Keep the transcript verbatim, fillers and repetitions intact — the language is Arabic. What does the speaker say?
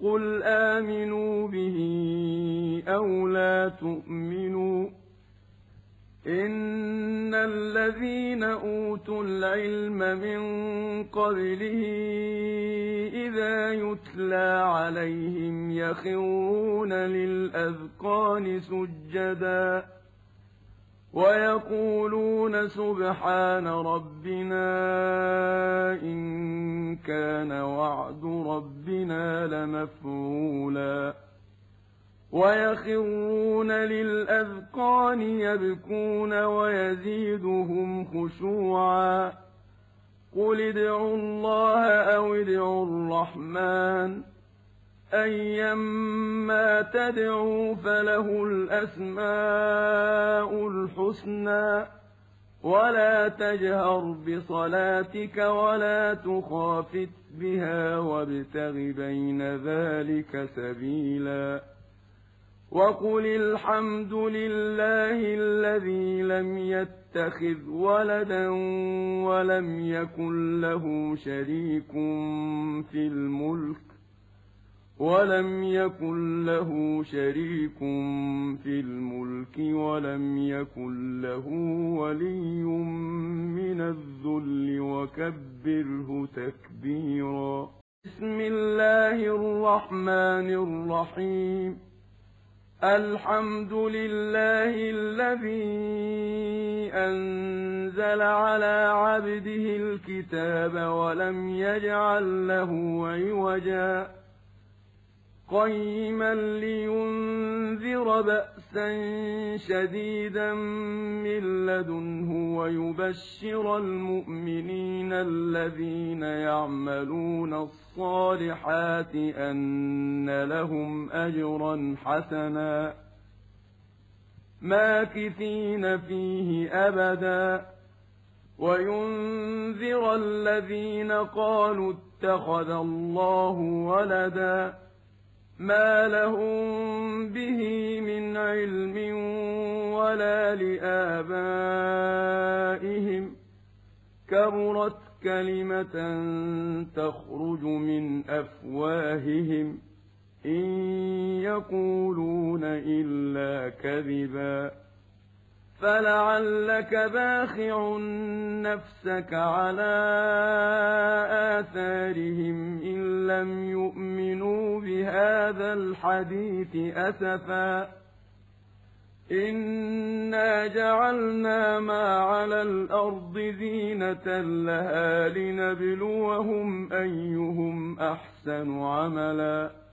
قُلْ آمِنُوا بِهِ أَوْ لَا تُؤْمِنُوا ۚ إِنَّ الَّذِينَ أُوتُوا الْعِلْمَ مِن قَبْلِهِ إِذَا يُتْلَىٰ عَلَيْهِمْ يَخِرُّونَ لِلْأَذْقَانِ سُجَّدًا وَيَقُولُونَ سُبْحَانَ رَبِّنَا إِن كَانَ وَعْدُ رَبِّنَا لَمَفْعُولًا وَيَخِرُّونَ لِلْأَذْقَانِ يَبْكُونَ وَيَزِيدُهُمْ خُشُوعًا ۩ قُلِ ادْعُوا اللَّهَ أَوِ ادْعُوا الرَّحْمَٰنَ أَيًّا مَّا تَدْعُوا فَلَهُ الْأَسْمَاءُ الْحُسْنَىٰ ۚ وَلَا تَجْهَرْ بِصَلَاتِكَ وَلَا تُخَافِتْ بِهَا وَابْتَغِ بَيْنَ ذَٰلِكَ سَبِيلًا وَقُلِ الْحَمْدُ لِلَّهِ الَّذِي لَمْ يَتَّخِذْ وَلَدًا وَلَمْ يَكُن لَّهُ شَرِيكٌ فِي الْمُلْكِ وَلَمْ يَكُن لَّهُ شَرِيكٌ فِي الْمُلْكِ وَلَمْ يَكُن لَّهُ وَلِيٌّ مِّنَ الذُّلِّ وَكَبِّرْهُ تَكْبِيرًا بسم الله الرحمن الرحيم الحمد لله الذي أنزل على عبده الكتاب ولم يجعل له عوجا قيما لينذر بأسا شديدا من لدنه ويبشر المؤمنين الذين يعملون الصالحات أن لهم أجرا حسنا ماكثين فيه أبدا وينذر الذين قالوا اتخذ الله ولدا ما لهم به من علم ولا لآبائهم كبرت كلمة تخرج من أفواههم إن يقولون إلا كذبا فلعلك باخع نفسك على آثارهم إن لم يؤمنوا بهذا الحديث أسفا إنا جعلنا ما على الأرض زينة لها لنبلوهم أيهم أحسن عملا